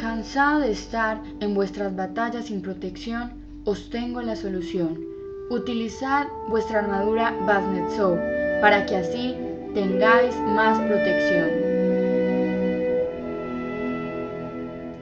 Cansado de estar en vuestras batallas sin protección, os tengo la solución. Utilizad vuestra armadura Kuznetsov para que así tengáis más protección.